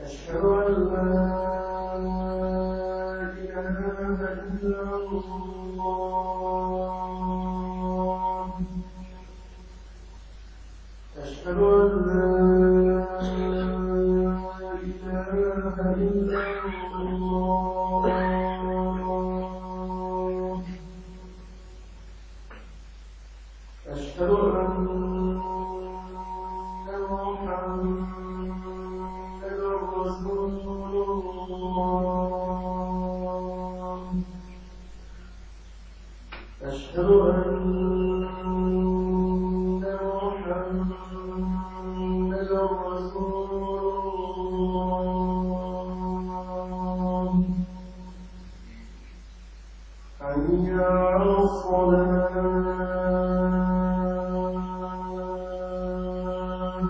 أشهد أن لا إله إلا الله. أشهد أن لا إله إلا الله. أشهد أن محمدًا رسول الله. أشهد أن محمدًا رسول الله. حي على الصلاة.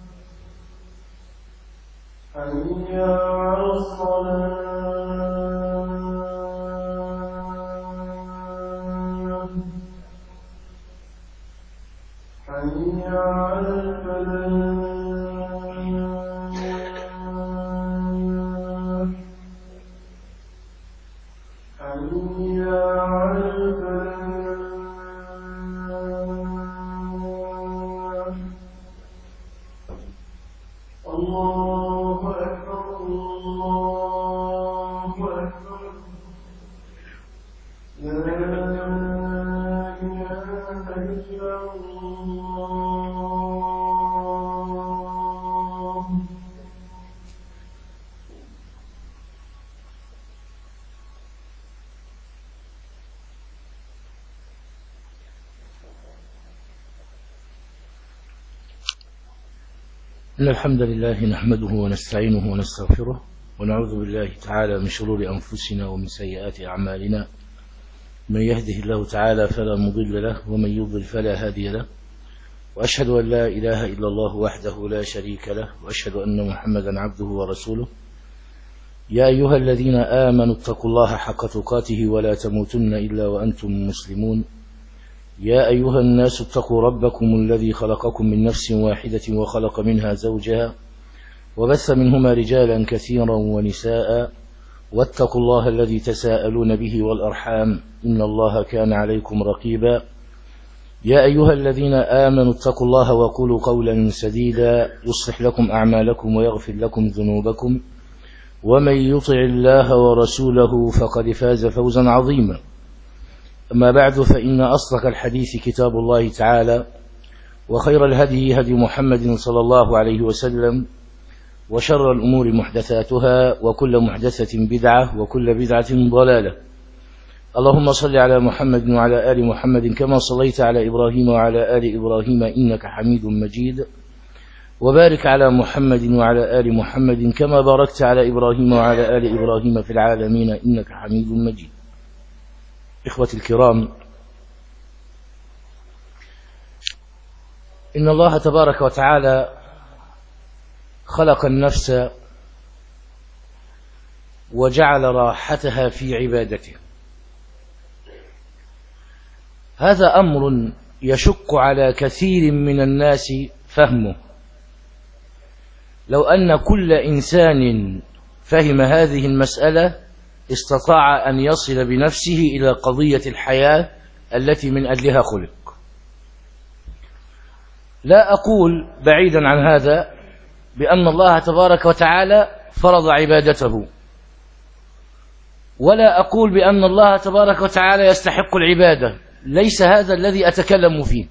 حي على الصلاة. حي على الفلاح. حي على الفلاح. الله أكبر الله أكبر. لا إله إلا الله. إن الحمد لله نحمده ونستعينه ونستغفره ونعوذ بالله تعالى من شرور أنفسنا ومن سيئات أعمالنا. من يهده الله تعالى فلا مضل له ومن يضلل فلا هادي له، وأشهد أن لا إله إلا الله وحده لا شريك له، وأشهد أن محمدا عبده ورسوله. يا أيها الذين آمنوا اتقوا الله حق تقاته ولا تموتن إلا وأنتم مسلمون. يا أيها الناس اتقوا ربكم الذي خلقكم من نفس واحدة وخلق منها زوجها وبث منهما رجالا كثيرا ونساء، واتقوا الله الذي تساءلون به والأرحام إن الله كان عليكم رقيبا. يا أيها الذين آمنوا اتقوا الله وقولوا قولا سديدا يصلح لكم أعمالكم ويغفر لكم ذنوبكم، ومن يطع الله ورسوله فقد فاز فوزا عظيما. أما بعد، فإن أصدق الحديث كتاب الله تعالى، وخير الهدي هدي محمد صلى الله عليه وسلم، وشر الأمور محدثاتها، وكل محدثة بدعة، وكل بدعة ضلالة. اللهم صل على محمد وعلى آل محمد كما صليت على إبراهيم وعلى آل إبراهيم إنك حميد مجيد، وبارك على محمد وعلى آل محمد كما باركت على إبراهيم وعلى آل إبراهيم في العالمين إنك حميد مجيد. إخوتي الكرام، إن الله تبارك وتعالى خلق النفس وجعل راحتها في عبادته. هذا أمر يشق على كثير من الناس فهمه. لو أن كل إنسان فهم هذه المسألة استطاع أن يصل بنفسه إلى قضية الحياة التي من أجلها خلق. لا أقول بعيدا عن هذا بأن الله تبارك وتعالى فرض عبادته، ولا أقول بأن الله تبارك وتعالى يستحق العبادة، ليس هذا الذي أتكلم فيه.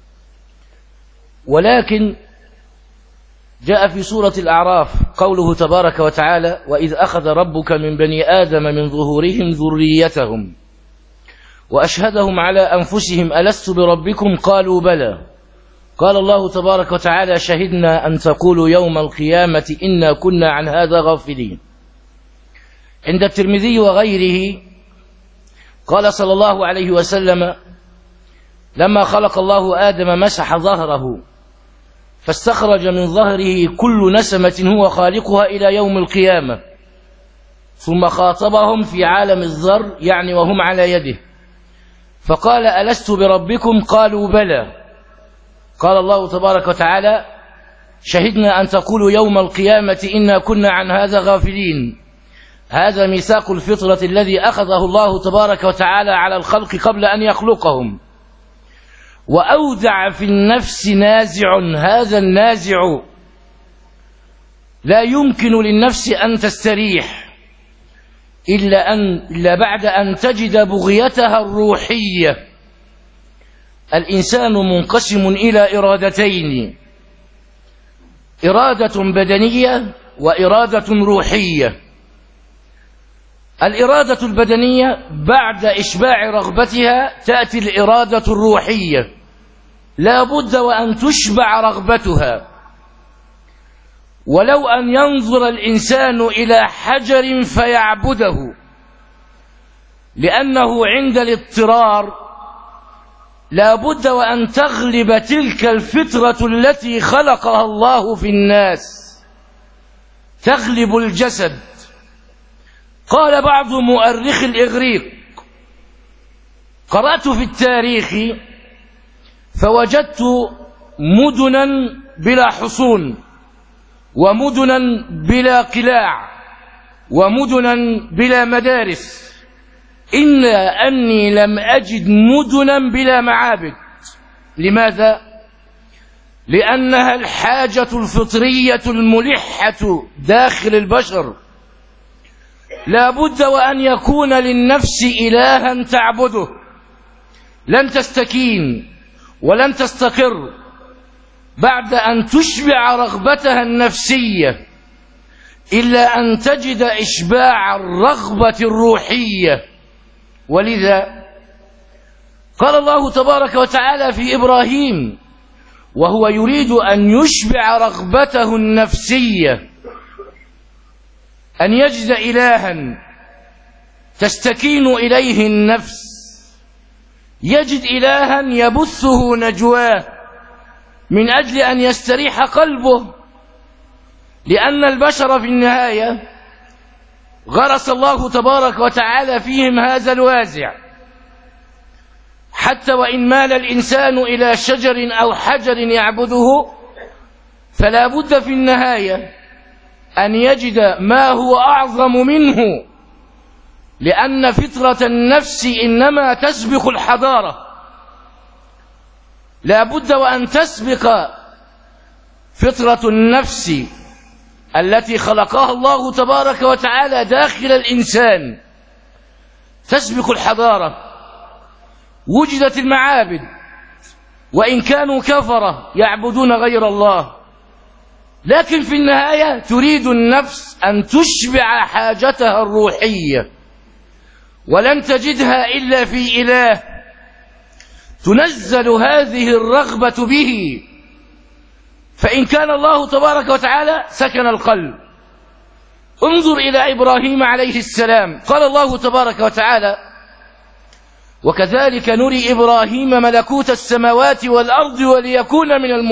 ولكن جاء في سورة الأعراف قوله تبارك وتعالى: وإذ أخذ ربك من بني آدم من ظهورهم ذريتهم وأشهدهم على أنفسهم ألست بربكم قالوا بلى قال الله تبارك وتعالى: شهدنا أن تقولوا يوم القيامة إنا كنا عن هذا غافلين. عند الترمذي وغيره قال صلى الله عليه وسلم: لما خلق الله آدم مسح ظهره فاستخرج من ظهره كل نسمة هو خالقها إلى يوم القيامة، ثم خاطبهم في عالم الذر يعني وهم على يده فقال: ألست بربكم قالوا بلى قال الله تبارك وتعالى: شهدنا أن تقولوا يوم القيامة إنا كنا عن هذا غافلين. هذا ميثاق الفطرة الذي أخذه الله تبارك وتعالى على الخلق قبل أن يخلقهم. وأودع في النفس نازع، هذا النازع لا يمكن للنفس أن تستريح إلا بعد أن تجد بغيتها الروحية. الإنسان منقسم إلى إرادتين: إرادة بدنية وإرادة روحية. الإرادة البدنية بعد إشباع رغبتها تأتي الإرادة الروحية، لا بد وأن تشبع رغبتها. ولو أن ينظر الإنسان إلى حجر فيعبده، لأنه عند الاضطرار لا بد وأن تغلب تلك الفطرة التي خلقها الله في الناس، تغلب الجسد. قال بعض مؤرخ الإغريق: قرأت في التاريخ فوجدت مدنا بلا حصون، ومدنا بلا قلاع، ومدنا بلا مدارس، إلا أني لم أجد مدنا بلا معابد. لماذا؟ لأنها الحاجة الفطرية الملحة داخل البشر. لا بد وأن يكون للنفس إلها تعبده، لن تستكين ولن تستقر بعد أن تشبع رغبتها النفسية إلا أن تجد إشباع الرغبة الروحية. ولذا قال الله تبارك وتعالى في إبراهيم وهو يريد أن يشبع رغبته النفسية أن يجد إلها تستكين إليه النفس، يجد إلها يبثه نجواه من أجل أن يستريح قلبه. لأن البشر في النهاية غرس الله تبارك وتعالى فيهم هذا الوازع، حتى وإن مال الإنسان إلى شجر أو حجر يعبده فلا بد في النهاية أن يجد ما هو أعظم منه، لأن فطرة النفس إنما تسبق الحضارة. لا بد وأن تسبق فطرة النفس التي خلقها الله تبارك وتعالى داخل الإنسان، تسبق الحضارة. وجدت المعابد وإن كانوا كفرة يعبدون غير الله، لكن في النهاية تريد النفس أن تشبع حاجتها الروحية، ولن تجدها إلا في إله تنزل هذه الرغبة به. فإن كان الله تبارك وتعالى سكن القلب. انظر إلى إبراهيم عليه السلام، قال الله تبارك وتعالى: وكذلك نري إبراهيم ملكوت السماوات والأرض وليكون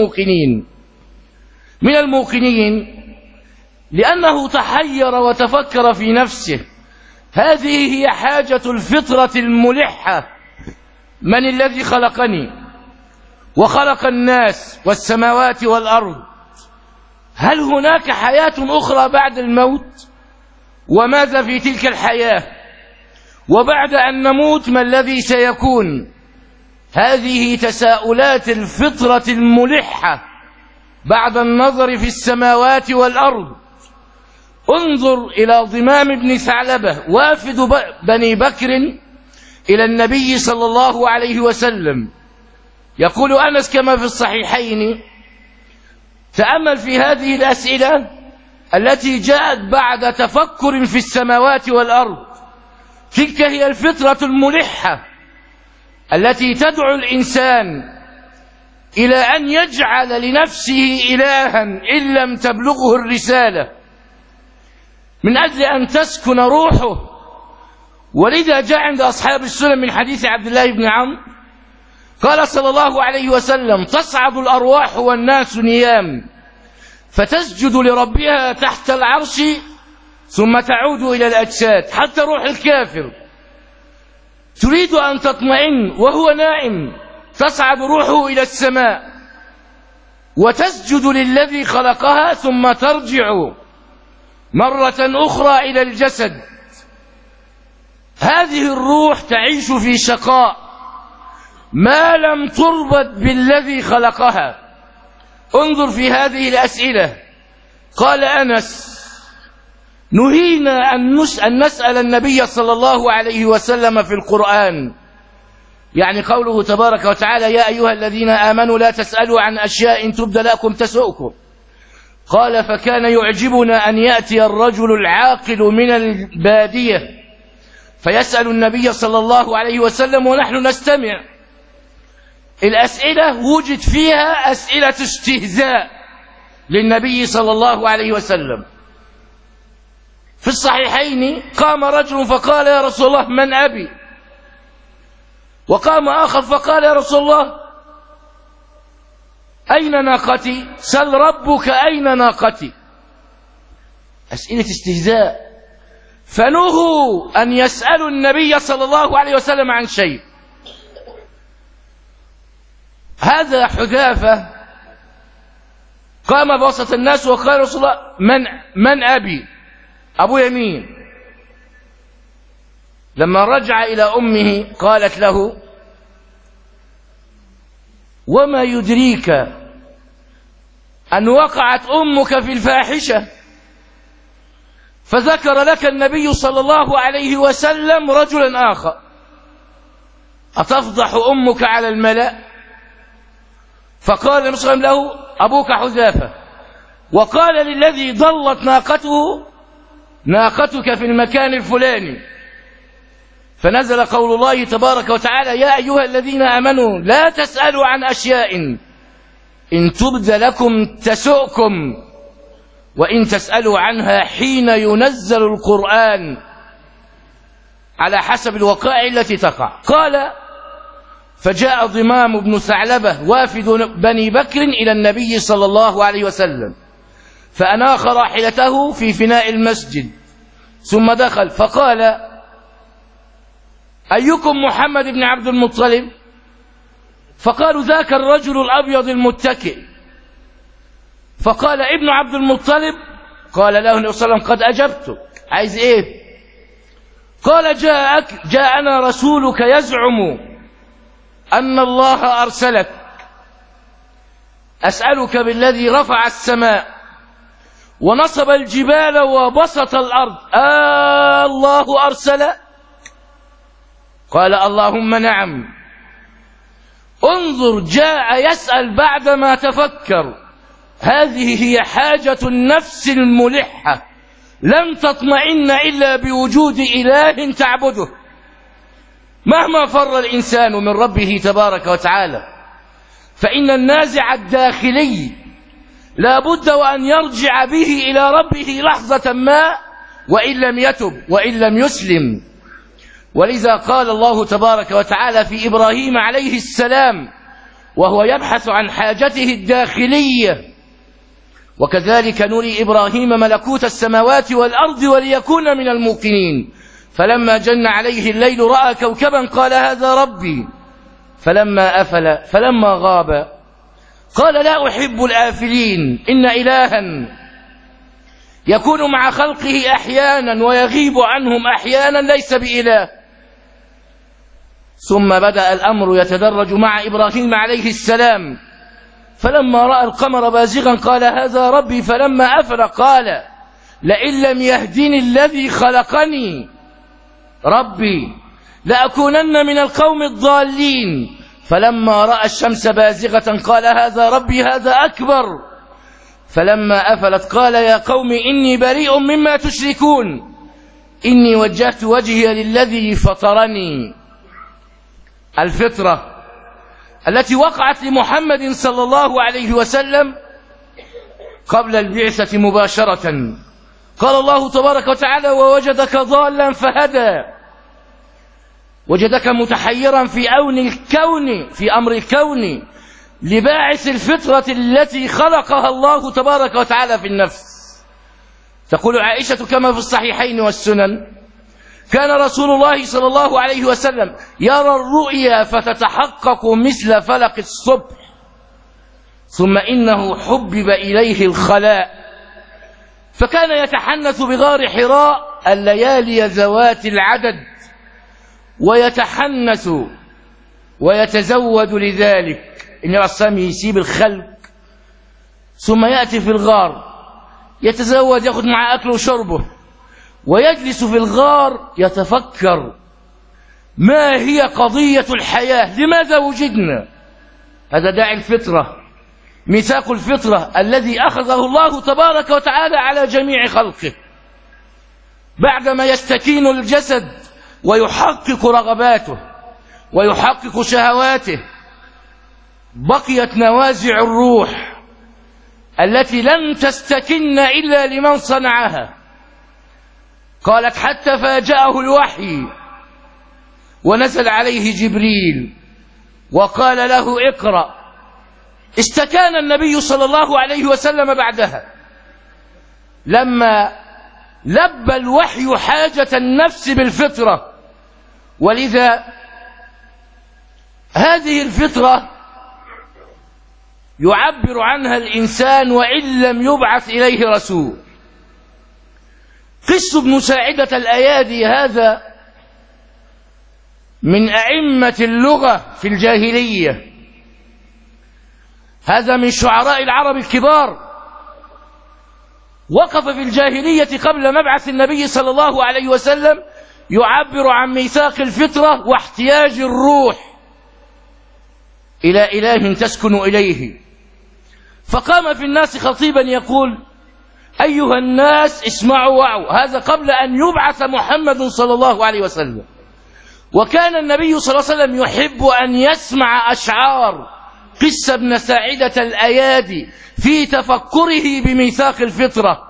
من الموقنين لأنه تحير وتفكر في نفسه. هذه هي حاجة الفطرة الملحة: من الذي خلقني وخلق الناس والسماوات والأرض؟ هل هناك حياة أخرى بعد الموت؟ وماذا في تلك الحياة؟ وبعد أن نموت ما الذي سيكون؟ هذه تساؤلات الفطرة الملحة بعد النظر في السماوات والأرض. انظر إلى ضمام بن ثعلبة وافد بني بكر إلى النبي صلى الله عليه وسلم. يقول أنس كما في الصحيحين: تأمل في هذه الأسئلة التي جاءت بعد تفكر في السماوات والأرض. تلك هي الفطرة الملحة التي تدعو الإنسان إلى أن يجعل لنفسه إلها إن لم تبلغه الرسالة، من أجل أن تسكن روحه. ولذا جاء عند أصحاب السنن من حديث عبد الله بن عمرو قال صلى الله عليه وسلم: تصعد الأرواح والناس نيام فتسجد لربها تحت العرش ثم تعود إلى الأجساد. حتى روح الكافر تريد أن تطمئن وهو نائم، تصعد روحه إلى السماء وتسجد للذي خلقها ثم ترجع مرة أخرى إلى الجسد. هذه الروح تعيش في شقاء ما لم تربط بالذي خلقها. انظر في هذه الأسئلة. قال أنس: نهينا أن نسأل النبي صلى الله عليه وسلم في القرآن، يعني قوله تبارك وتعالى: يا أيها الذين آمنوا لا تسألوا عن أشياء تبد لكم تسؤكم. قال: فكان يعجبنا أن يأتي الرجل العاقل من البادية فيسأل النبي صلى الله عليه وسلم ونحن نستمع. الأسئلة وجد فيها أسئلة استهزاء للنبي صلى الله عليه وسلم. في الصحيحين قام رجل فقال: يا رسول الله من أبي؟ وقام آخر فقال: يا رسول الله أين ناقتي؟ سل ربك أين ناقتي؟ أسئلة استهزاء. فنهوا أن يسألوا النبي صلى الله عليه وسلم عن شيء. هذا حذافة قام بوسط الناس وقال: رسول الله من أبي؟ أبو يمين. لما رجع إلى أمه قالت له: وما يدريك أن وقعت أمك في الفاحشة؟ فذكر لك النبي صلى الله عليه وسلم رجلا آخر. أتفضح أمك على الملأ؟ فقال النبي صلى الله عليه وسلم له: أبوك حذافة. وقال للذي ضلت ناقته: ناقتك في المكان الفلاني. فنزل قول الله تبارك وتعالى: يا أيها الذين آمنوا لا تسألوا عن أشياء إن تبد لكم تسؤكم وإن تسألوا عنها حين ينزل القرآن على حسب الوقائع التي تقع. قال: فجاء ضمام بن ثعلبة وافد بني بكر إلى النبي صلى الله عليه وسلم فأناخ راحلته في فناء المسجد ثم دخل فقال: أيكم محمد بن عبد المطلب؟ فقالوا: ذاك الرجل الأبيض المتكئ. فقال: ابن عبد المطلب؟ قال له النبي صلى الله عليه وسلم: قد أجبتك، عايز إيه؟ قال: جاءنا رسولك يزعم أن الله أرسلك، أسألك بالذي رفع السماء ونصب الجبال وبسط الأرض، الله أرسل؟ قال: اللهم نعم. انظر، جاء يسأل بعدما تفكر. هذه هي حاجة النفس الملحة، لم تطمئن إلا بوجود إله تعبده مهما فر الإنسان من ربه تبارك وتعالى. فإن النازع الداخلي لا بد وأن يرجع به إلى ربه لحظة ما وإن لم يتب وإن لم يسلم. ولذا قال الله تبارك وتعالى في إبراهيم عليه السلام وهو يبحث عن حاجته الداخلية: وكذلك نري إبراهيم ملكوت السماوات والأرض وليكون من الموقنين فلما جن عليه الليل رأى كوكبا قال: هذا ربي. فلما غاب قال: لا أحب الآفلين. إن إلها يكون مع خلقه أحيانا ويغيب عنهم أحيانا ليس بإله. ثم بدأ الأمر يتدرج مع إبراهيم عليه السلام فلما رأى القمر بازغا قال: هذا ربي. فلما أفل قال: لئن لم يهدني الذي خلقني ربي لأكونن من القوم الضالين. فلما رأى الشمس بازغة قال: هذا ربي، هذا أكبر. فلما أفلت قال: يا قوم إني بريء مما تشركون، إني وجهت وجهي للذي فطرني. الفطرة التي وقعت لمحمد صلى الله عليه وسلم قبل البعثة مباشرة. قال الله تبارك وتعالى: ووجدك ضالا فهدى. وجدك متحيرا في أمر الكون لباعث الفطرة التي خلقها الله تبارك وتعالى في النفس. تقول عائشة كما في الصحيحين والسنن: كان رسول الله صلى الله عليه وسلم يرى الرؤيا فتتحقق مثل فلق الصبح ثم إنه حبب إليه الخلاء، فكان يتحنث بغار حراء الليالي ذوات العدد، ويتحنث ويتزود لذلك. النبي عليه الصلاة والسلام يسيب الخلق ثم يأتي في الغار يتزود، يأخذ معه أكله وشربه، ويجلس في الغار يتفكر ما هي قضية الحياة، لماذا وجدنا. هذا داعي الفطرة، ميثاق الفطرة الذي أخذه الله تبارك وتعالى على جميع خلقه. بعدما يستكين الجسد ويحقق رغباته ويحقق شهواته، بقيت نوازع الروح التي لن تستكن إلا لمن صنعها. قالت حتى فاجأه الوحي ونزل عليه جبريل وقال له اقرأ. استكان النبي صلى الله عليه وسلم بعدها لما لبى الوحي حاجة النفس بالفطرة. ولذا هذه الفطرة يعبر عنها الإنسان وإن لم يبعث إليه رسول. قس بن ساعدة الأيادي هذا من أئمة اللغة في الجاهلية، هذا من شعراء العرب الكبار، وقف في الجاهلية قبل مبعث النبي صلى الله عليه وسلم يعبر عن ميثاق الفطرة واحتياج الروح إلى إله تسكن إليه. فقام في الناس خطيبا يقول أيها الناس اسمعوا وعوا. هذا قبل أن يبعث محمد صلى الله عليه وسلم. وكان النبي صلى الله عليه وسلم يحب أن يسمع أشعار قس بن ساعدة الأيادي في تفكره بميثاق الفطرة.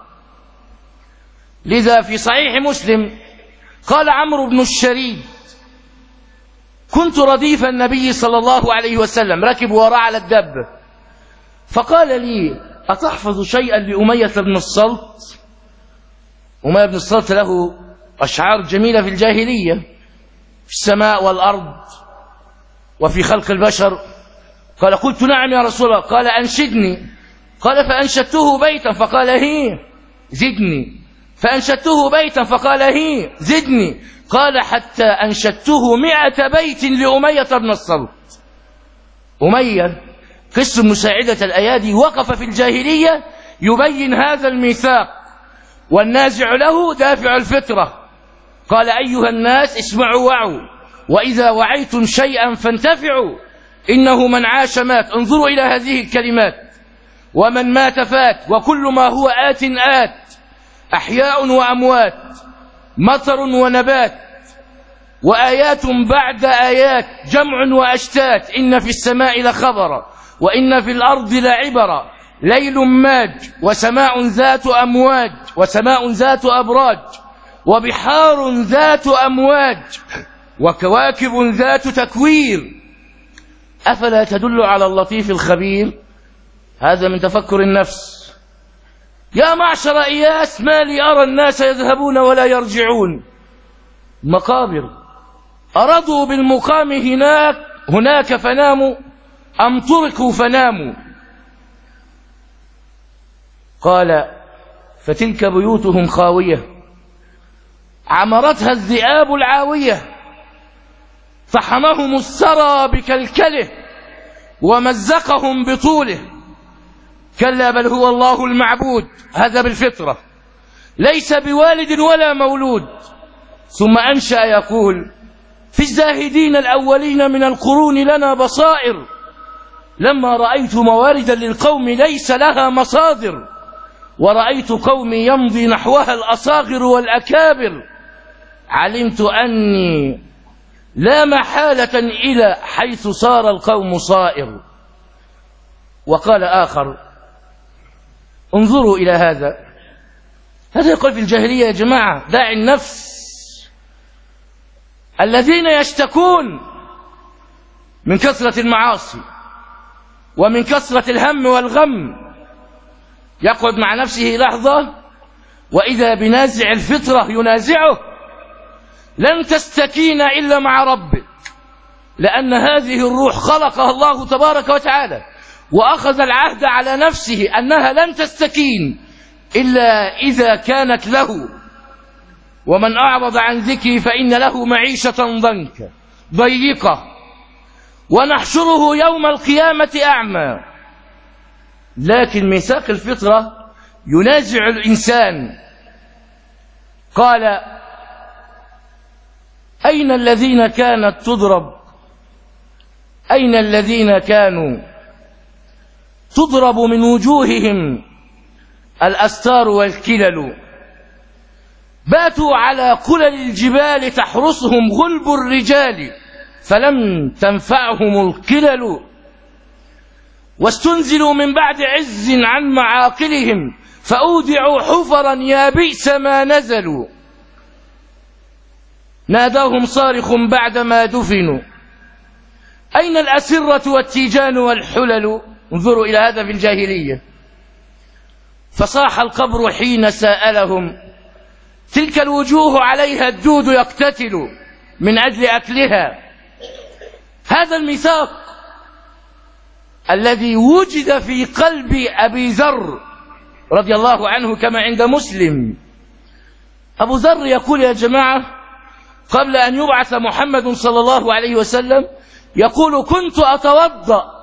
لذا في صحيح مسلم قال عمرو بن الشريد كنت رديف النبي صلى الله عليه وسلم، ركب وراء على الدابة، فقال لي أتحفظ شيئا لأمية بن الصلت؟ أمية بن الصلت له أشعار جميلة في الجاهلية في السماء والأرض وفي خلق البشر. قال قلت نعم يا رسول الله. قال أنشدني. قال فأنشدته بيتا فقال هي زدني، فأنشدته بيتا فقال هي زدني، قال حتى أنشدته 100 بيت لأمية بن الصلت. أمية قس بن ساعدة الأيادي وقف في الجاهلية يبين هذا الميثاق، والنازع له دافع الفطرة. قال أيها الناس اسمعوا وعوا، وإذا وعيتم شيئا فانتفعوا، إنه من عاش مات. انظروا إلى هذه الكلمات، ومن مات فات، وكل ما هو آت آت، أحياء وأموات، مطر ونبات، وآيات بعد آيات، جمع وأشتات، إن في السماء لخبرا وإن في الأرض لعبرا، ليل ماج وسماء ذات أمواج وسماء ذات أبراج، وبحار ذات أمواج، وكواكب ذات تكوير، أفلا تدل على اللطيف الخبير. هذا من تفكر النفس. يا معشر إياس ما لي أرى الناس يذهبون ولا يرجعون. مقابر أرضوا بالمقام هناك فناموا أم تركوا فناموا. قال فتلك بيوتهم خاوية عمرتها الذئاب العاوية، طحنهم الثرى بكلكله ومزقهم بطوله. كلا بل هو الله المعبود. هذا بالفطرة، ليس بوالد ولا مولود. ثم أنشأ يقول في الزاهدين الأولين من القرون لنا بصائر، لما رأيت مواردا للقوم ليس لها مصادر، ورأيت قومي يمضي نحوها الأصاغر والأكابر، علمت أني لا محالة إلى حيث صار القوم صائر. وقال آخر انظروا إلى هذا يقول في الجاهلية يا جماعة داعي النفس، الذين يشتكون من كثرة المعاصي ومن كثرة الهم والغم، يقعد مع نفسه لحظة وإذا بنازع الفطرة ينازعه. لن تستكين إلا مع ربك، لأن هذه الروح خلقها الله تبارك وتعالى وأخذ العهد على نفسه أنها لن تستكين إلا إذا كانت له، ومن أعرض عن ذكري فإن له معيشة ضيقة ونحشره يوم القيامة أعمى. لكن ميثاق الفطرة ينازع الإنسان. قال: أين الذين كانت تضرب، أين الذين كانوا تضرب من وجوههم الأستار والكلل، باتوا على قلل الجبال تحرسهم غلب الرجال، فلم تنفعهم القلل، واستنزلوا من بعد عز عن معاقلهم، فأودعوا حفرا يا بئس ما نزلوا، ناداهم صارخ بعدما دفنوا، أين الأسرة والتيجان والحلل. انظروا إلى هذا في الجاهلية. فصاح القبر حين سألهم، تلك الوجوه عليها الدود يقتتل من أجل أكلها. هذا الميثاق الذي وجد في قلب أبي ذر رضي الله عنه كما عند مسلم. أبو ذر يقول: يا جماعة، قبل أن يبعث محمد صلى الله عليه وسلم يقول: كنت أتوضأ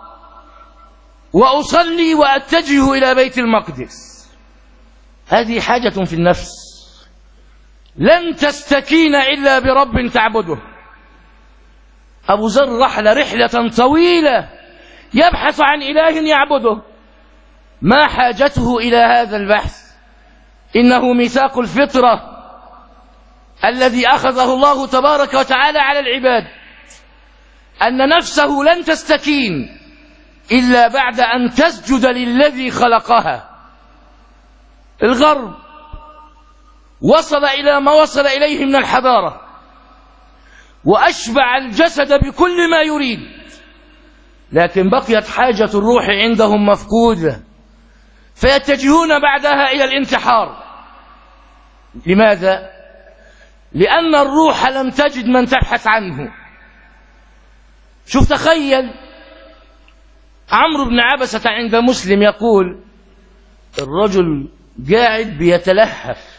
وأصلي وأتجه إلى بيت المقدس. هذه حاجة في النفس لن تستكين إلا برب تعبده. أبو ذر رحل رحلة طويلة يبحث عن إله يعبده. ما حاجته إلى هذا البحث؟ إنه ميثاق الفطرة الذي أخذه الله تبارك وتعالى على العباد، أن نفسه لن تستكين إلا بعد أن تسجد للذي خلقها. الغرب وصل إلى ما وصل إليه من الحضارة، وأشبع الجسد بكل ما يريد، لكن بقيت حاجة الروح عندهم مفقودة، فيتجهون بعدها إلى الانتحار. لماذا؟ لأن الروح لم تجد من تبحث عنه. شوف، تخيل عمرو بن عبسة عند مسلم يقول: الرجل قاعد بيتلهف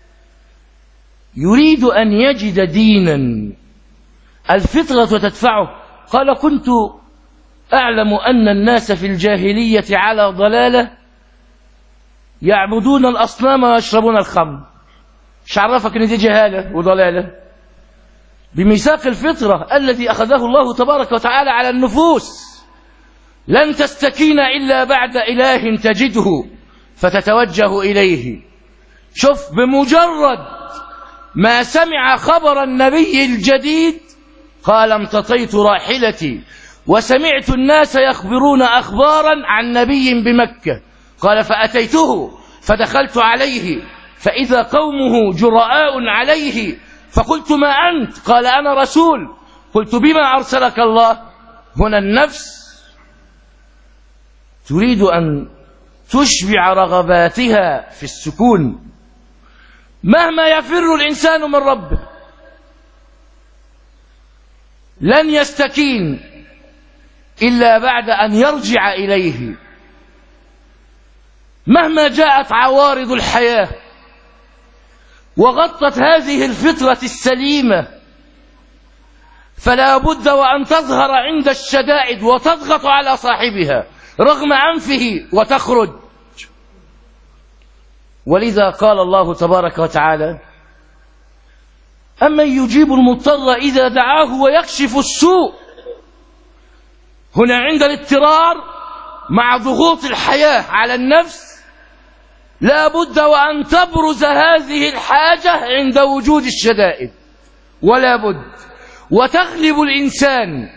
يريد أن يجد دينا الفطرة تدفعه. قال: كنت أعلم أن الناس في الجاهلية على ضلالة يعبدون الأصنام ويشربون الخمر. مش عرفك أن دي جهالة وضلالة؟ بميثاق الفطرة الذي أخذه الله تبارك وتعالى على النفوس، لن تستكين إلا بعد إله تجده فتتوجه إليه. شوف، بمجرد ما سمع خبر النبي الجديد قال: امتطيت راحلتي وسمعت الناس يخبرون أخبارا عن نبي بمكة. قال: فأتيته فدخلت عليه فإذا قومه جراء عليه، فقلت: ما أنت؟ قال: أنا رسول. قلت: بما أرسلك الله؟ هنا النفس تريد أن تشبع رغباتها في السكون مهما يفر الإنسان من ربه، لن يستكين إلا بعد أن يرجع إليه. مهما جاءت عوارض الحياة وغطت هذه الفطرة السليمة، فلا بد وأن تظهر عند الشدائد وتضغط على صاحبها رغم أنفه وتخرج. ولذا قال الله تبارك وتعالى: أمن يجيب المضطر إذا دعاه ويكشف السوء. هنا عند الاضطرار مع ضغوط الحياة على النفس لا بد وأن تبرز هذه الحاجة عند وجود الشدائد، ولا بد وتغلب الإنسان.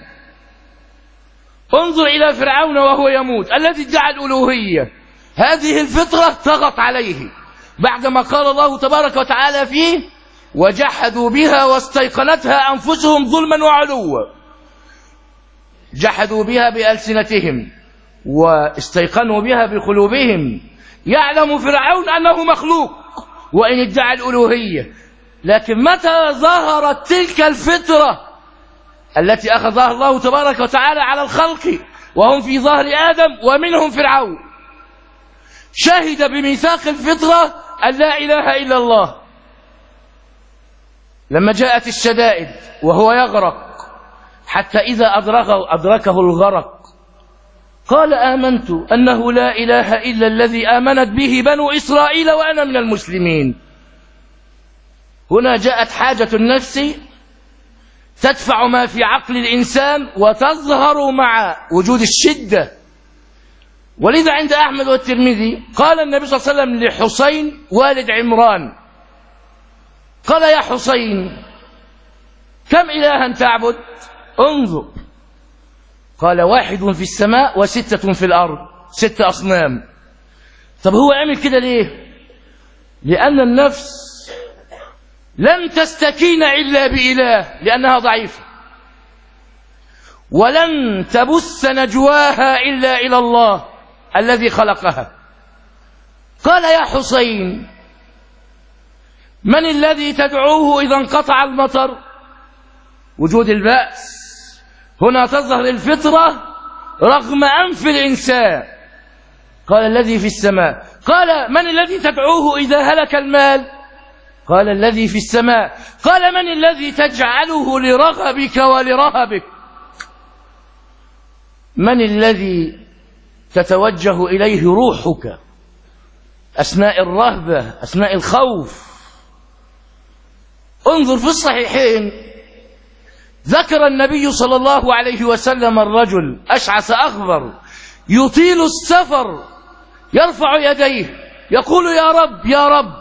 انظر إلى فرعون وهو يموت الذي ادعى الألوهية، هذه الفطرة طغت عليه بعدما قال الله تبارك وتعالى فيه: وجحدوا بها واستيقنتها أنفسهم ظلما وعلوا. جحدوا بها بألسنتهم واستيقنوا بها بقلوبهم. يعلم فرعون أنه مخلوق وإن ادعى الألوهية، لكن متى ظهرت تلك الفطرة التي أخذها الله تبارك وتعالى على الخلق وهم في ظهر آدم ومنهم فرعون، شهد بميثاق الفطرة أن لا إله إلا الله. لما جاءت الشدائد وهو يغرق حتى إذا أدركه الغرق قال آمنت أنه لا إله إلا الذي آمنت به بنو إسرائيل وأنا من المسلمين. هنا جاءت حاجة النفس تدفع ما في عقل الإنسان وتظهر مع وجود الشدة. ولذا عند أحمد والترمذي قال النبي صلى الله عليه وسلم لحسين والد عمران، قال يا حسين كم إلها تعبد؟ انظر، قال 1 في السماء و6 في الأرض، 6 أصنام. طب هو عمل كده ليه؟ لأن النفس لن تستكين إلا بإله لأنها ضعيفة، ولن تبث نجواها إلا إلى الله الذي خلقها. قال يا حسين من الذي تدعوه إذا انقطع المطر؟ وجود البأس. هنا تظهر الفطرة رغم أنف الإنسان. قال الذي في السماء. قال من الذي تدعوه إذا هلك المال؟ قال الذي في السماء. قال من الذي تجعله لرغبك ولرهبك؟ من الذي تتوجه إليه روحك أثناء الرهبة أثناء الخوف؟ انظر في الصحيحين ذكر النبي صلى الله عليه وسلم الرجل أشعث أغبر يطيل السفر يرفع يديه يقول يا رب يا رب،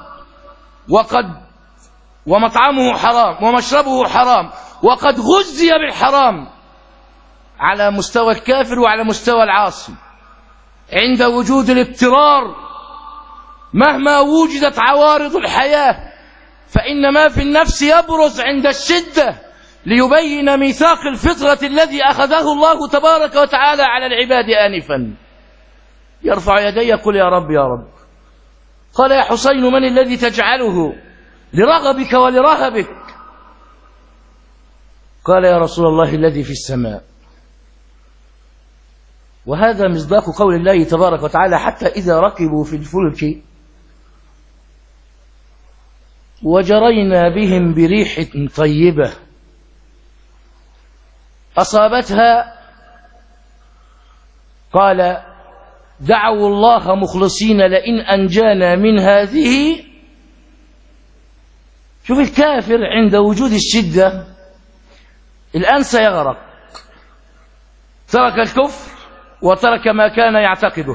ومطعمه حرام ومشربه حرام وقد غذي بالحرام، على مستوى الكافر وعلى مستوى العاصي. عند وجود الاضطرار مهما وجدت عوارض الحياة فإن ما في النفس يبرز عند الشدة ليبين ميثاق الفطرة الذي أخذه الله تبارك وتعالى على العباد آنفا. يرفع يديه يقول يا رب يا رب. قال يا حسين من الذي تجعله لرغبك ولرهبك؟ قال يا رسول الله الذي في السماء. وهذا مصداق قول الله تبارك وتعالى حتى إذا ركبوا في الفلك وجرينا بهم بريح طيبة أصابتها قال دعوا الله مخلصين لئن أنجانا من هذه. شوف الكافر عند وجود الشدة الآن سيغرق، ترك الكفر وترك ما كان يعتقده،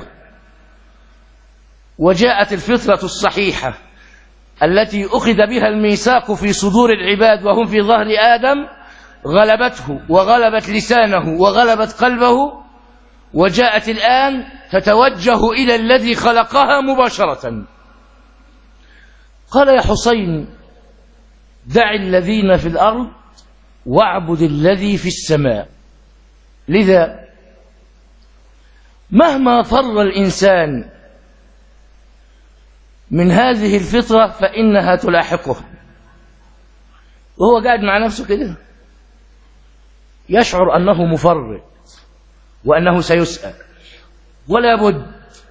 وجاءت الفطرة الصحيحة التي أخذ بها الميثاق في صدور العباد وهم في ظهر آدم غلبته وغلبت لسانه وغلبت قلبه، وجاءت الآن تتوجه إلى الذي خلقها مباشرة. قال يا حسين دع الذين في الأرض واعبد الذي في السماء. لذا مهما فر الإنسان من هذه الفطرة فإنها تلاحقه، وهو قاعد مع نفسه كده يشعر أنه مفرط وأنه سيسأل، ولا بد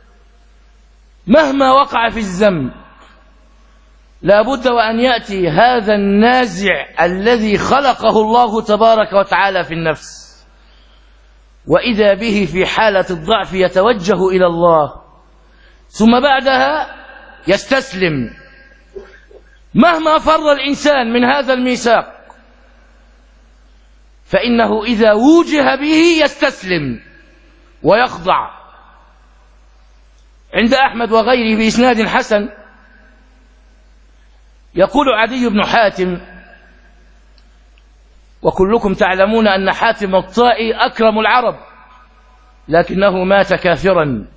مهما وقع في الذنب لا بد وأن يأتي هذا النازع الذي خلقه الله تبارك وتعالى في النفس، وإذا به في حالة الضعف يتوجه إلى الله، ثم بعدها يستسلم. مهما فر الإنسان من هذا الميثاق فإنه إذا وجه به يستسلم ويخضع. عند أحمد وغيره بإسناد حسن يقول عدي بن حاتم، وكلكم تعلمون أن حاتم الطائي أكرم العرب لكنه مات كافرا،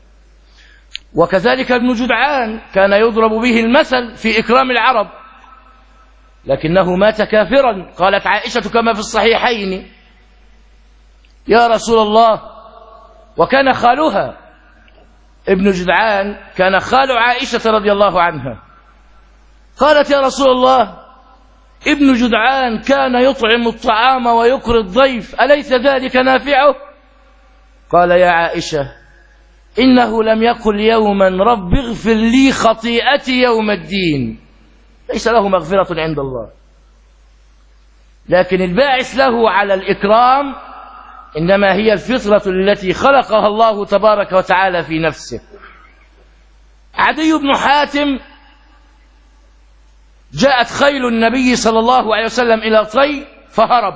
وكذلك ابن جدعان كان يضرب به المثل في إكرام العرب لكنه مات كافرا. قالت عائشة كما في الصحيحين يا رسول الله، وكان خالها ابن جدعان كان خال عائشة رضي الله عنها، قالت يا رسول الله ابن جدعان كان يطعم الطعام ويقري الضيف أليس ذلك نافعه؟ قال يا عائشة إنه لم يقل يوما رب اغفر لي خطيئتي يوم الدين، ليس له مغفرة عند الله، لكن الباعث له على الإكرام إنما هي الفطرة التي خلقها الله تبارك وتعالى في نفسه. عدي بن حاتم جاءت خيل النبي صلى الله عليه وسلم إلى طي فهرب،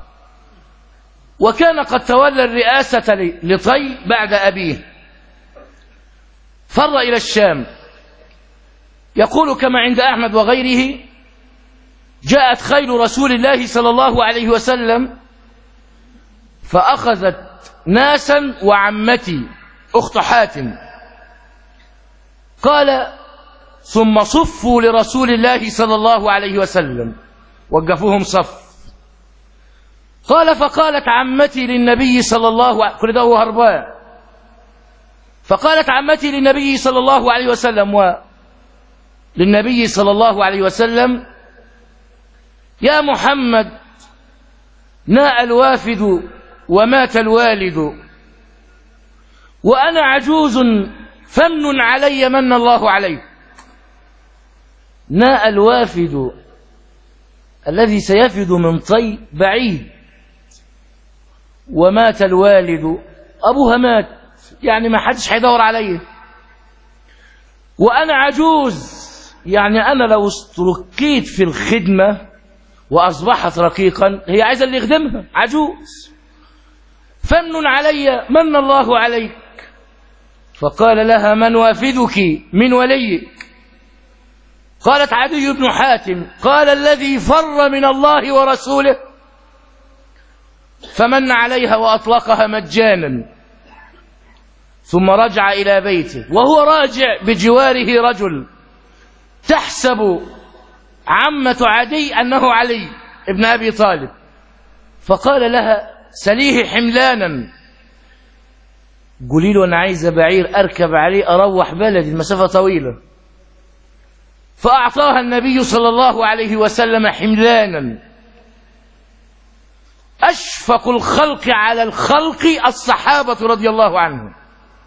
وكان قد تولى الرئاسة لطي بعد أبيه، فر إلى الشام. يقول كما عند أحمد وغيره جاءت خيل رسول الله صلى الله عليه وسلم فأخذت ناسا وعمتي أخت حاتم، قال ثم صفوا لرسول الله صلى الله عليه وسلم، وقفوهم صف. قال فقالت عمتي للنبي صلى الله عليه وسلم، كل ده هو هربان، فقالت عمتي للنبي صلى الله عليه وسلم وللنبي صلى الله عليه وسلم يا محمد ناء الوافد ومات الوالد وأنا عجوز فمن علي من الله عليه. ناء الوافد الذي سيفد من طي بعيد، ومات الوالد أبوها مات، يعني ما حدش هيدور عليه، وأنا عجوز يعني أنا لو استركيت في الخدمة وأصبحت رقيقا هي عايزة اللي يخدمها، عجوز، فمن علي من الله عليك. فقال لها من وافدك من وليك؟ قالت عدي بن حاتم قال الذي فر من الله ورسوله، فمن عليها وأطلقها مجانا، ثم رجع إلى بيته وهو راجع بجواره رجل تحسب عمة عدي أنه علي ابن أبي طالب، فقال لها سليه حملانا، قولي له أنا عايزة بعير أركب عليه أروح بلدي المسافة طويلة. فأعطاها النبي صلى الله عليه وسلم حملانا. أشفق الخلق على الخلق الصحابة رضي الله عنهم،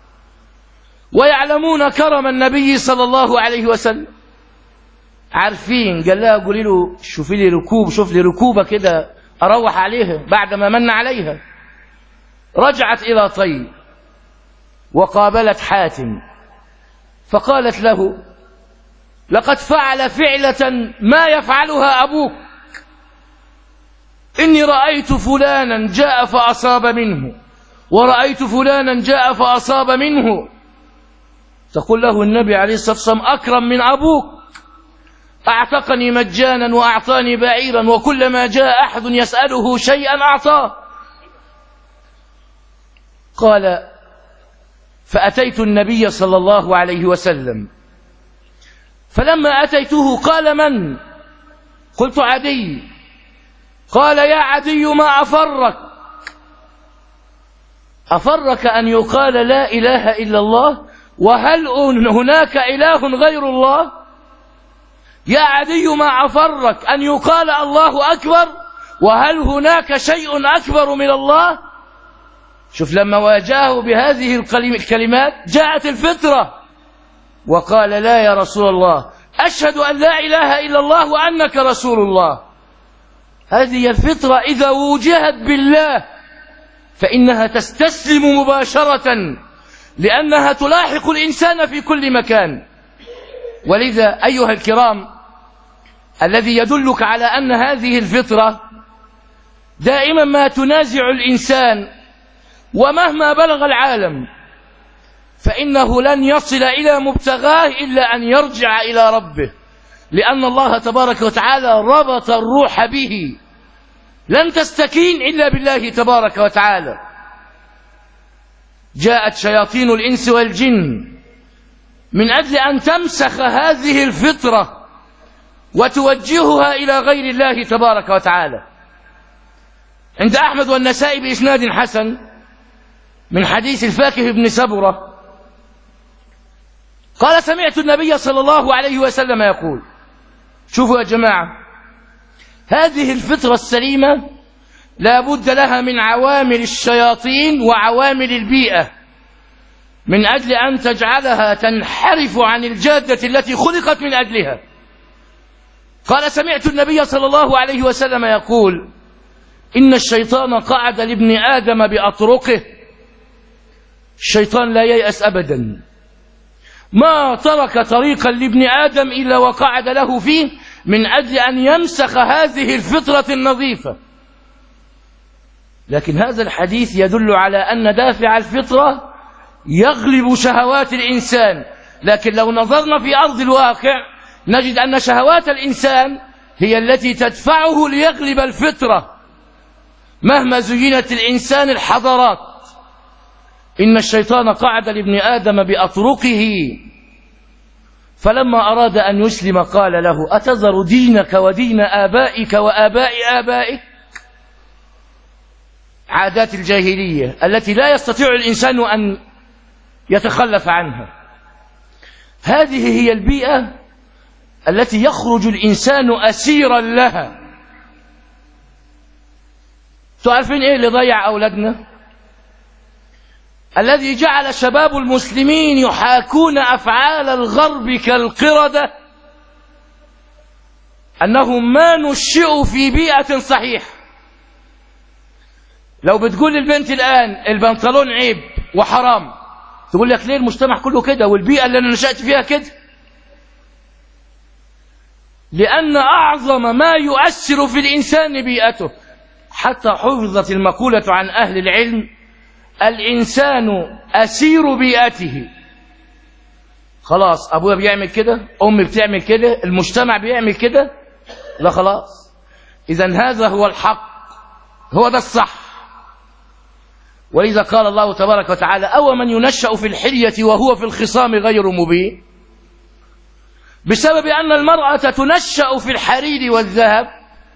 ويعلمون كرم النبي صلى الله عليه وسلم، عارفين. قال لها قولي له شوفي لي ركوب، شوف لي ركوبة كده أروح عليها بعد ما من عليها. رجعت إلى طي وقابلت حاتم فقالت له لقد فعل فعلة ما يفعلها أبوك، إني رأيت فلانا جاء فأصاب منه، ورأيت فلانا جاء فأصاب منه. تقول له النبي عليه الصلاة والسلام أكرم من أبوك، أعتقني مجانا وأعطاني بعيرا، وكلما جاء أحد يسأله شيئا أعطاه. قال فأتيت النبي صلى الله عليه وسلم، فلما أتيته قال من؟ قلت عدي. قال يا عدي ما أفرك؟ أفرك أن يقال لا إله إلا الله؟ وهل هناك إله غير الله؟ يا عدي ما أفرك أن يقال الله أكبر؟ وهل هناك شيء أكبر من الله؟ شوف لما واجهه بهذه الكلمات جاءت الفطرة وقال لا يا رسول الله أشهد أن لا إله إلا الله وأنك رسول الله. هذه الفطرة إذا وجهت بالله فإنها تستسلم مباشرة، لأنها تلاحق الإنسان في كل مكان. ولذا أيها الكرام، الذي يدلك على أن هذه الفطرة دائما ما تنازع الإنسان ومهما بلغ العالم فإنه لن يصل إلى مبتغاه إلا أن يرجع إلى ربه، لأن الله تبارك وتعالى ربط الروح به، لن تستكين إلا بالله تبارك وتعالى. جاءت شياطين الإنس والجن من أجل أن تمسخ هذه الفطرة وتوجهها إلى غير الله تبارك وتعالى. عند أحمد والنسائي بإسناد حسن من حديث الفاكه بن سبرة قال سمعت النبي صلى الله عليه وسلم يقول، شوفوا يا جماعة، هذه الفطرة السليمة لا بد لها من عوامل الشياطين وعوامل البيئة من أجل أن تجعلها تنحرف عن الجادة التي خلقت من أجلها. قال: سمعت النبي صلى الله عليه وسلم يقول: إن الشيطان قعد لابن آدم بأطرقه. الشيطان لا ييأس أبدا، ما ترك طريقا لابن آدم إلا وقعد له فيه من أجل أن يمسخ هذه الفطرة النظيفة. لكن هذا الحديث يدل على أن دافع الفطرة يغلب شهوات الإنسان، لكن لو نظرنا في أرض الواقع نجد أن شهوات الإنسان هي التي تدفعه ليغلب الفطرة مهما زينت الإنسان الحضارات. إن الشيطان قعد لابن آدم بأطرقه، فلما أراد أن يسلم قال له: أتذر دينك ودين آبائك وآباء آبائك؟ عادات الجاهلية التي لا يستطيع الإنسان أن يتخلف عنها. هذه هي البيئة التي يخرج الإنسان أسيرا لها. تعرفين إيه اللي ضيع أولادنا؟ الذي جعل شباب المسلمين يحاكون أفعال الغرب كالقردة أنهم ما نشئوا في بيئة صحيحة. لو بتقول للبنت الآن البنطلون عيب وحرام، تقول لك: ليه المجتمع كله كده والبيئة اللي أنا نشأت فيها كده؟ لأن أعظم ما يؤثر في الإنسان بيئته. حتى حفظت المقولة عن أهل العلم: الإنسان أسير بيئته. خلاص، أبويا بيعمل كده، أمي بتعمل كده، المجتمع بيعمل كده، لا خلاص، إذن هذا هو الحق، هو ده الصح. ولذا قال الله تبارك وتعالى: أو من ينشأ في الحلية وهو في الخصام غير مبين. بسبب أن المرأة تنشأ في الحرير والذهب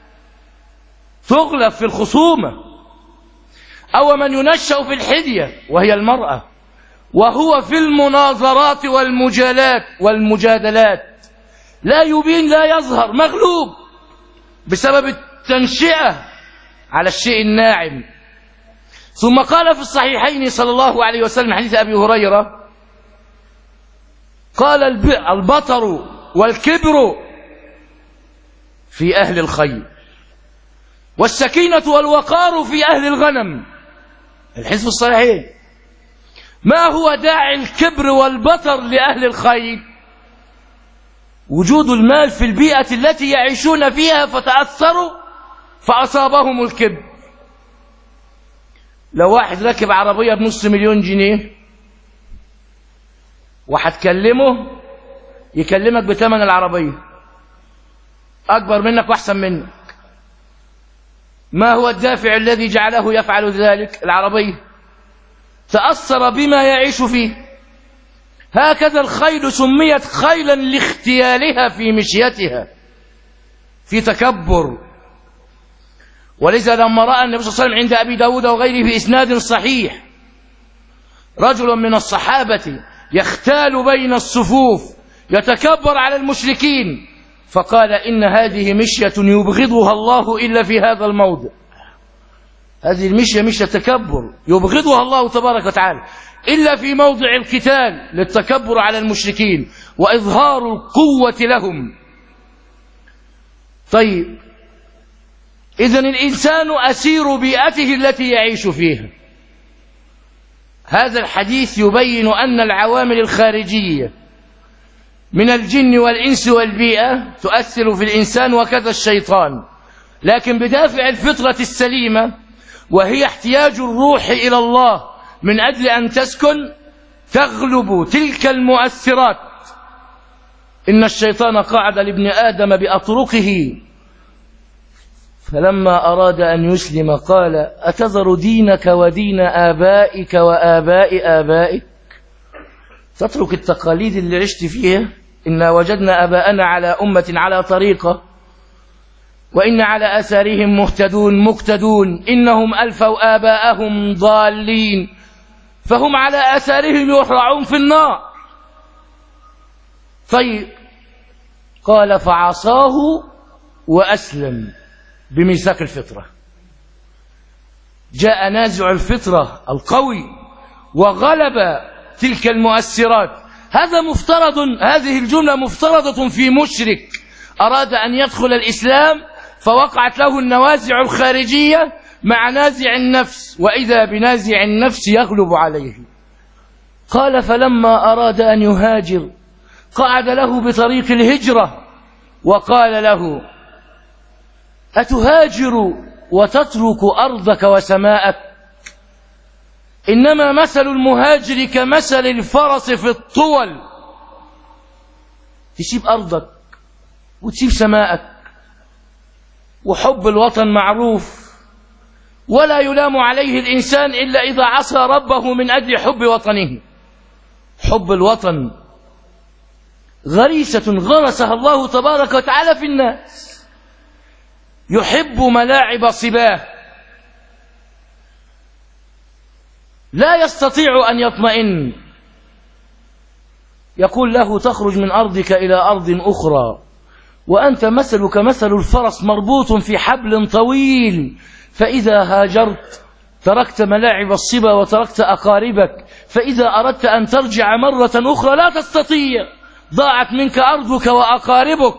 تغلب في الخصومة. أو من ينشأ في الحلية وهي المرأة وهو في المناظرات والمجادلات لا يبين، لا يظهر، مغلوب بسبب التنشئة على الشيء الناعم. ثم قال في الصحيحين صلى الله عليه وسلم حديث أبي هريرة قال: البطر والكبر في أهل الخير، والسكينة والوقار في أهل الغنم. الحديث في الصحيحين. ما هو داعي الكبر والبطر لأهل الخير؟ وجود المال في البيئة التي يعيشون فيها فتأثروا فأصابهم الكبر. لو واحد ركب عربية ب500,000 جنيه وهتكلمه يكلمك بثمن العربية، أكبر منك وأحسن منك. ما هو الدافع الذي جعله يفعل ذلك؟ العربية. تأثر بما يعيش فيه. هكذا الخيل سميت خيلا لاختيالها في مشيتها، في تكبر. ولذا لما رأى النبي صلى الله عليه وسلم عند أبي داود وغيره في إسناد صحيح رجل من الصحابة يختال بين الصفوف يتكبر على المشركين، فقال: إن هذه مشية يبغضها الله إلا في هذا الموضع. هذه المشية مشية تكبر يبغضها الله تبارك وتعالى إلا في موضع القتال، للتكبر على المشركين وإظهار القوة لهم. طيب، إذن الإنسان أسير بيئته التي يعيش فيها. هذا الحديث يبين أن العوامل الخارجية من الجن والإنس والبيئة تؤثر في الإنسان وكذا الشيطان، لكن بدافع الفطرة السليمة وهي احتياج الروح إلى الله من أجل أن تسكن تغلب تلك المؤثرات. إن الشيطان قعد لابن آدم بأطرقه، فلما أراد أن يسلم قال: أتذر دينك ودين آبائك وآباء آبائك؟ تترك التقاليد اللي عشت فيها؟ إنا وجدنا آباءنا على أمة على طريقة وإن على آثارهم مقتدون إنهم ألفوا آباءهم ضالين فهم على آثارهم يحرعون في النار. طيب، قال: فعصاه وأسلم بميثاق الفطرة. جاء نازع الفطرة القوي وغلب تلك المؤثرات. هذا مفترض، هذه الجملة مفترضة في مشرك أراد أن يدخل الإسلام فوقعت له النوازع الخارجية مع نازع النفس، وإذا بنازع النفس يغلب عليه. قال فلما أراد أن يهاجر قعد له بطريق الهجرة وقال له أتهاجر وتترك أرضك وسماءك؟ إنما مثل المهاجر كمثل الفرس في الطول، تسيب أرضك وتسيب سماءك، وحب الوطن معروف ولا يلام عليه الإنسان إلا إذا عصى ربه من أجل حب وطنه. حب الوطن غريزة غرسها الله تبارك وتعالى في الناس. يحب ملاعب صباه، لا يستطيع أن يطمئن، يقول له تخرج من أرضك إلى أرض أخرى وأنت مثلك مثل الفرس مربوط في حبل طويل، فإذا هاجرت تركت ملاعب الصبا وتركت أقاربك، فإذا أردت أن ترجع مرة أخرى لا تستطيع، ضاعت منك أرضك وأقاربك.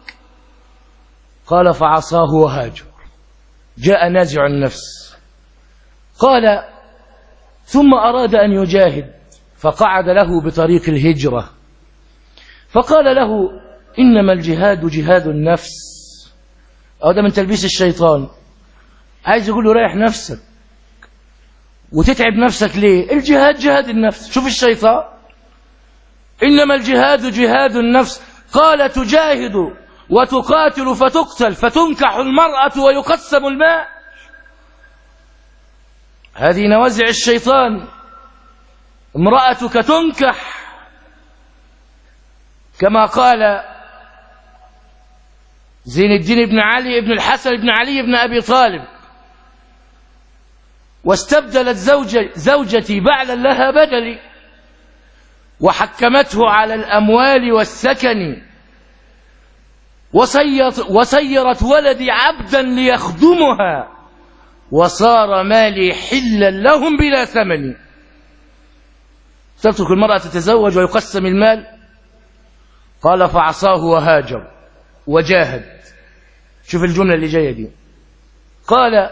قال فعصاه وهاجر. جاء نازع النفس قال ثم أراد أن يجاهد فقعد له بطريق الهجرة فقال له إنما الجهاد جهاد النفس. هذا من تلبيس الشيطان، عايز يقول له ريح نفسك وتتعب نفسك ليه؟ الجهاد جهاد النفس. شوف الشيطان، إنما الجهاد جهاد النفس. قال تجاهد وتقاتل فتقتل فتنكح المرأة ويقسم الماء. هذه نوازع الشيطان. امرأتك تنكح كما قال زين الدين بن علي بن الحسن بن علي بن أبي طالب واستبدلت زوجتي بعلا لها بدلي وحكمته على الأموال والسكن وصيرت ولدي عبدا ليخدمها وصار مالي حلا لهم بلا ثمن. تترك المرأة تتزوج ويقسم المال. قال فعصاه وهاجر وجاهد. شوف الجملة اللي جاية دي، قال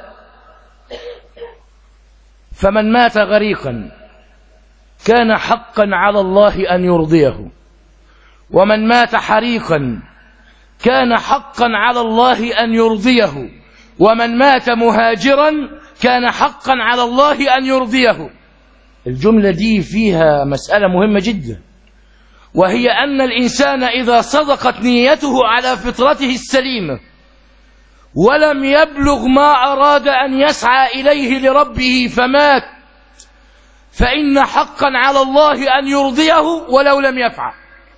فمن مات غريقا كان حقا على الله أن يرضيه، ومن مات حريقا كان حقا على الله أن يرضيه، ومن مات مهاجرا كان حقا على الله أن يرضيه. الجملة دي فيها مسألة مهمة جدا، وهي أن الإنسان إذا صدقت نيته على فطرته السليمة ولم يبلغ ما أراد أن يسعى إليه لربه فمات، فإن حقا على الله أن يرضيه ولو لم يفعل،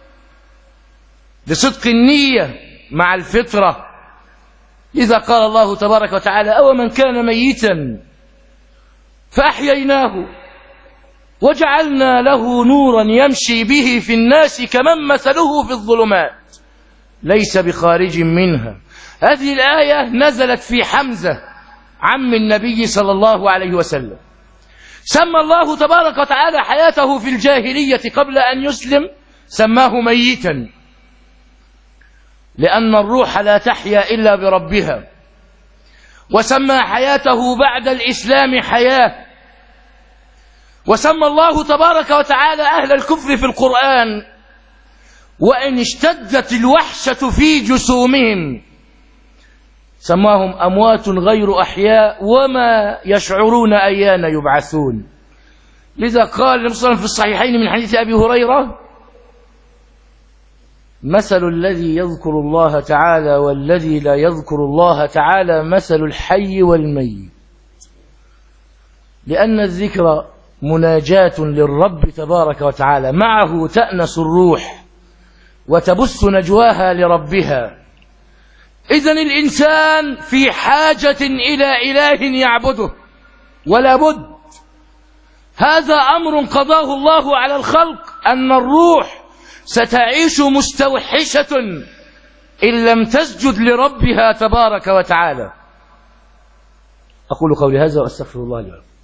بصدق النية مع الفطرة. إذا قال الله تبارك وتعالى أو من كان ميتا فأحييناه وجعلنا له نورا يمشي به في الناس كمن مثله في الظلمات ليس بخارج منها. هذه الآية نزلت في حمزة عم النبي صلى الله عليه وسلم. سمى الله تبارك وتعالى حياته في الجاهلية قبل أن يسلم سماه ميتا، لأن الروح لا تحيا إلا بربها، وسمى حياته بعد الإسلام حياة. وسمى الله تبارك وتعالى أهل الكفر في القرآن وإن اشتدت الوحشة في جسومهم سماهم أموات غير أحياء وما يشعرون أيان يبعثون. لذا قال النبي صلى الله عليه وسلم في الصحيحين من حديث أبي هريرة مثل الذي يذكر الله تعالى والذي لا يذكر الله تعالى مثل الحي والميت، لأن الذكر مناجاة للرب تبارك وتعالى، معه تأنس الروح وتبث نجواها لربها. إذن الإنسان في حاجة إلى إله يعبده ولا بد. هذا أمر قضاه الله على الخلق، أن الروح ستعيش مستوحشة إن لم تسجد لربها تبارك وتعالى. أقول قولي هذا وأستغفر الله لي ولكم.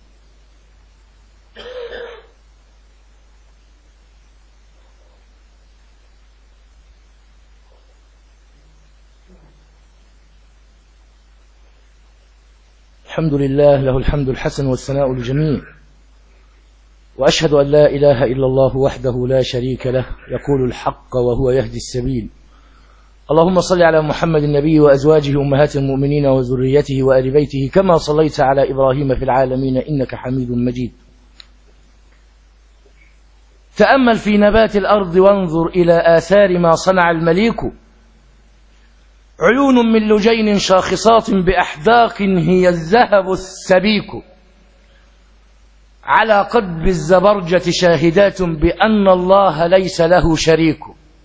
الحمد لله له الحمد الحسن والثناء الجميل، وأشهد أن لا إله إلا الله وحده لا شريك له يقول الحق وهو يهدي السبيل. اللهم صل على محمد النبي وأزواجه أمهات المؤمنين وذريته وآل بيته كما صليت على إبراهيم في العالمين إنك حميد مجيد. تأمل في نبات الأرض وانظر إلى آثار ما صنع المليك. عيون من لجين شاخصات بأحداق هي الذهب السبيك، على قدب الزبرجة شاهدات بأن الله ليس له شريك.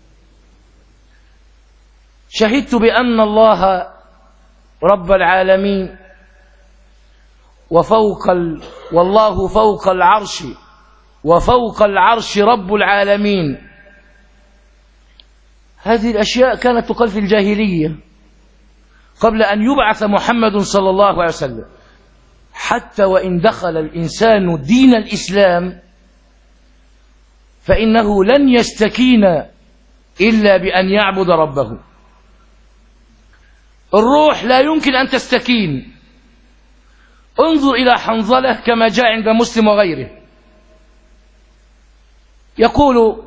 شهدت بأن الله رب العالمين والله فوق العرش، وفوق العرش رب العالمين. هذه الأشياء كانت تقال في الجاهلية قبل أن يبعث محمد صلى الله عليه وسلم. حتى وإن دخل الإنسان دين الإسلام فإنه لن يستكين إلا بأن يعبد ربه. الروح لا يمكن أن تستكين. انظر إلى حنظلة كما جاء عند مسلم وغيره، يقول: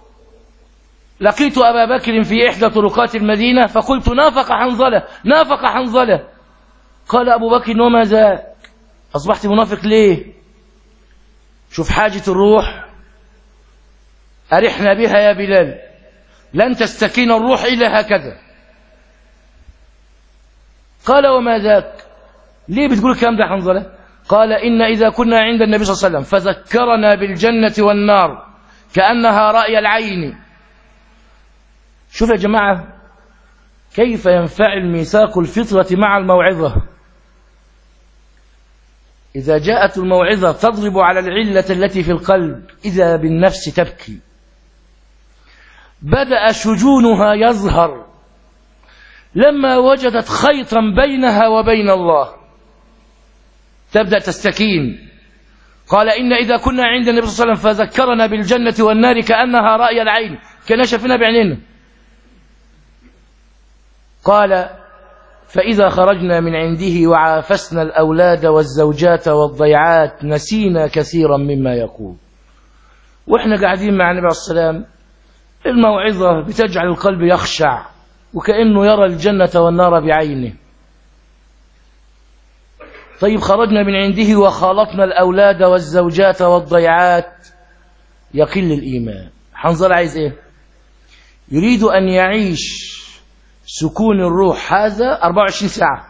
لقيت أبا بكر في إحدى طرقات المدينة فقلت: نافق حنظلة نافق حنظلة. قال أبو بكر: وما ذاك؟ أصبحت منافق ليه؟ شوف حاجة الروح، أرحنا بها يا بلال، لن تستكين الروح إلا هكذا. قال: وما ذاك؟ ليه بتقول الكلام ده حنظلة؟ قال: إن إذا كنا عند النبي صلى الله عليه وسلم فذكرنا بالجنة والنار كأنها رأي العين. شوف يا جماعة كيف ينفعل ميثاق الفطرة مع الموعظة. إذا جاءت الموعظة تضرب على العلة التي في القلب إذا بالنفس تبكي، بدأ شجونها يظهر لما وجدت خيطا بينها وبين الله، تبدأ تستكين. قال: إن إذا كنا عند النبي صلى الله عليه وسلم فذكرنا بالجنة والنار كأنها رأي العين، كنا شفنا بعيننا. قال: فإذا خرجنا من عنده وعافسنا الأولاد والزوجات والضيعات نسينا كثيرا مما يقول. وإحنا قاعدين مع النبي عليه السلام الموعظة بتجعل القلب يخشع وكأنه يرى الجنة والنار بعينه. طيب خرجنا من عنده وخالطنا الأولاد والزوجات والضيعات، يقل الإيمان. حنظلة عايز إيه؟ يريد أن يعيش سكون الروح هذا 24 ساعة،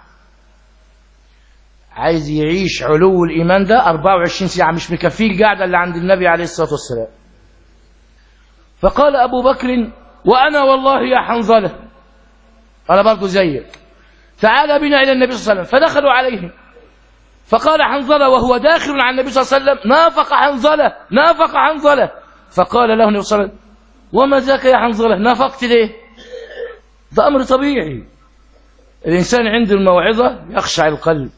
عايز يعيش علو الإيمان ده 24 ساعة، مش مكفيه القعدة اللي عند النبي عليه الصلاة والسلام. فقال أبو بكر: وأنا والله يا حنظلة أنا برضو زيك، تعال بنا إلى النبي صلى الله عليه وسلم. فدخلوا عليه فقال حنظلة وهو داخل على النبي صلى الله عليه وسلم: نافق حنظلة نافق حنظلة. فقال له النبي صلى الله عليه وسلم: وما ذاك يا حنظلة، نافقت ليه؟ ده أمر طبيعي، الإنسان عند الموعظة يخشع القلب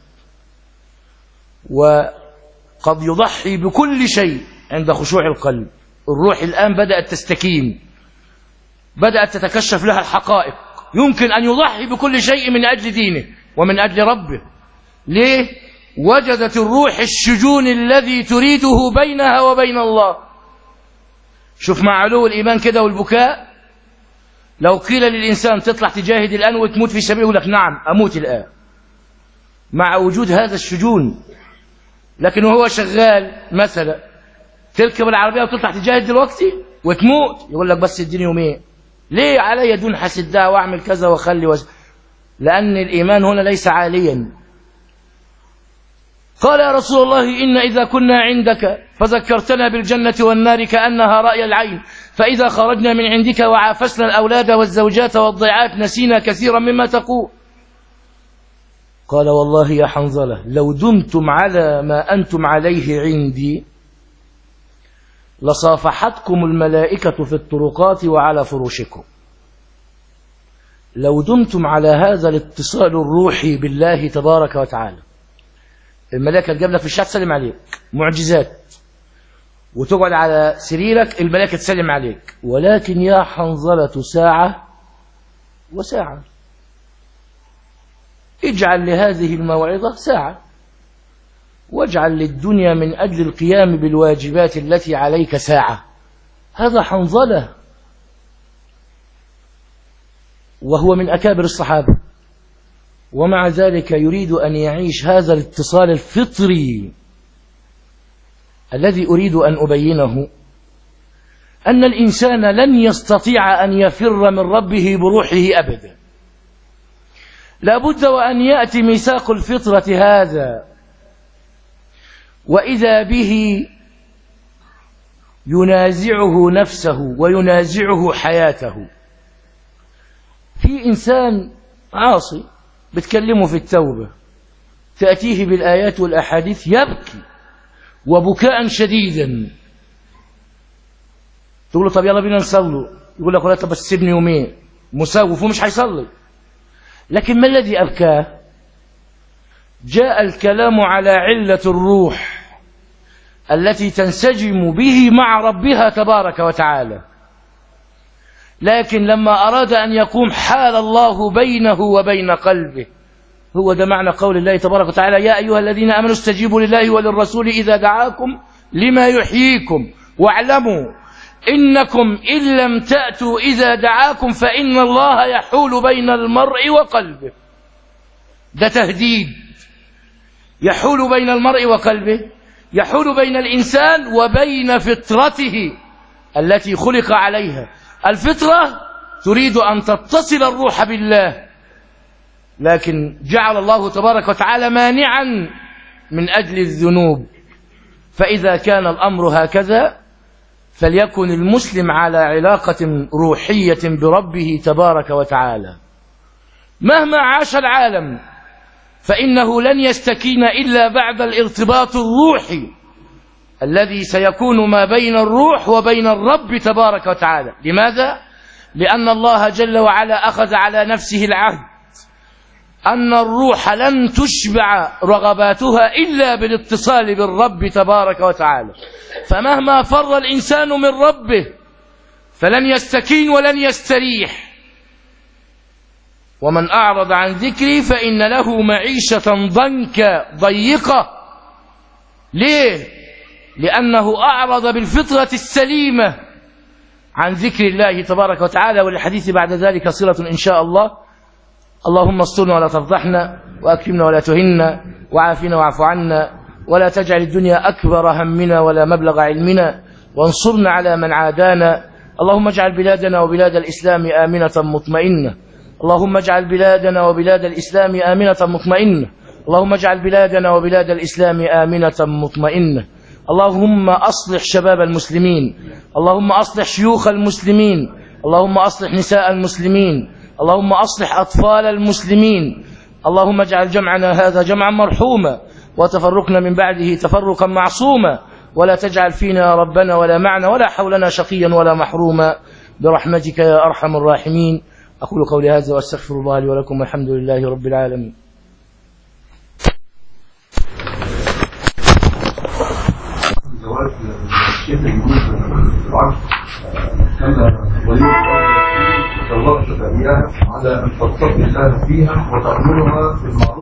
وقد يضحي بكل شيء عند خشوع القلب. الروح الآن بدأت تستكين، بدأت تتكشف لها الحقائق، يمكن أن يضحي بكل شيء من أجل دينه ومن أجل ربه. ليه؟ وجدت الروح الشجون الذي تريده بينها وبين الله. شوف مع علو الإيمان كده والبكاء، لو قيل للإنسان تطلع تجاهد الآن وتموت في سبيله يقول لك نعم أموت الآن، مع وجود هذا الشجون. لكن وهو شغال مثلا تركب العربية وتطلع تجاهد دلوقتي وتموت، يقول لك بس اديني يومين، ليه علي دون حسدها واعمل كذا واخلي لأن الإيمان هنا ليس عاليا. قال: يا رسول الله إن إذا كنا عندك فذكرتنا بالجنة والنار كأنها رأي العين، فإذا خرجنا من عندك وعافسنا الأولاد والزوجات والضيعات نسينا كثيرا مما تقول. قال: والله يا حنظلة لو دمتم على ما أنتم عليه عندي لصافحتكم الملائكة في الطرقات وعلى فروشكم. لو دمتم على هذا الاتصال الروحي بالله تبارك وتعالى، الملائكة تجيب لك في الشارع تسلم عليك، معجزات. وتقعد على سريرك الملائكة تسلم عليك. ولكن يا حنظلة ساعة وساعة، اجعل لهذه الموعظة ساعة، واجعل للدنيا من أجل القيام بالواجبات التي عليك ساعة. هذا حنظلة، وهو من أكابر الصحابة، ومع ذلك يريد أن يعيش هذا الاتصال الفطري الذي أريد أن أبينه، أن الإنسان لن يستطيع أن يفر من ربه بروحه أبدا. لابد وأن يأتي ميثاق الفطرة هذا، وإذا به ينازعه نفسه وينازعه حياته. في إنسان عاصي بتكلمه في التوبة، تأتيه بالآيات والأحاديث يبكي وبكاء شديدا، تقول له طب يلا بينا نصلي، يقول لك لا طب بس سيبني يومين، مسوف ومش هيصلي. لكن ما الذي أبكاه؟ جاء الكلام على علة الروح التي تنسجم به مع ربها تبارك وتعالى، لكن لما أراد أن يقوم حال الله بينه وبين قلبه. هو ده معنى قول الله تبارك وتعالى: يا أيها الذين آمنوا استجيبوا لله وللرسول إذا دعاكم لما يحييكم واعلموا إنكم إن لم تأتوا إذا دعاكم فإن الله يحول بين المرء وقلبه. ده تهديد، يحول بين المرء وقلبه، يحول بين الإنسان وبين فطرته التي خلق عليها. الفطرة تريد أن تتصل الروح بالله، لكن جعل الله تبارك وتعالى مانعا من أجل الذنوب. فإذا كان الأمر هكذا فليكن المسلم على علاقة روحية بربه تبارك وتعالى. مهما عاش العالم فإنه لن يستكين إلا بعد الارتباط الروحي الذي سيكون ما بين الروح وبين الرب تبارك وتعالى. لماذا؟ لأن الله جل وعلا أخذ على نفسه العهد أن الروح لن تشبع رغباتها إلا بالاتصال بالرب تبارك وتعالى. فمهما فر الإنسان من ربه فلن يستكين ولن يستريح. ومن أعرض عن ذكري فإن له معيشة ضيقة. ليه؟ لأنه أعرض بالفطرة السليمة عن ذكر الله تبارك وتعالى. والحديث بعد ذلك صلة إن شاء الله. اللهم استرنا ولا تفضحنا، وأكرمنا ولا تهنا، وعافنا واعف عنا، ولا تجعل الدنيا أكبر همنا ولا مبلغ علمنا، وانصرنا على من عادانا. اللهم اجعل بلادنا وبلاد الإسلام آمنة مطمئنة. اللهم اجعل بلادنا وبلاد الإسلام آمنة مطمئنة. اللهم اجعل بلادنا وبلاد الإسلام آمنة مطمئنة. اللهم أصلح شباب المسلمين، اللهم أصلح شيوخ المسلمين، اللهم أصلح نساء المسلمين، اللهم أصلح أطفال المسلمين. اللهم اجعل جمعنا هذا جمعا مرحوما، وتفرقنا من بعده تفرقا معصوما، ولا تجعل فينا يا ربنا ولا معنا ولا حولنا شقيا ولا محروما برحمتك يا أرحم الراحمين. أقول قولي هذا وأستغفر الله لي ولكم، والحمد لله رب العالمين. زواج الشيخ المنيب العرش كان ولي الأمر تزوجت إياها على أن تتقي الله فيها وتأمرها بالمعروف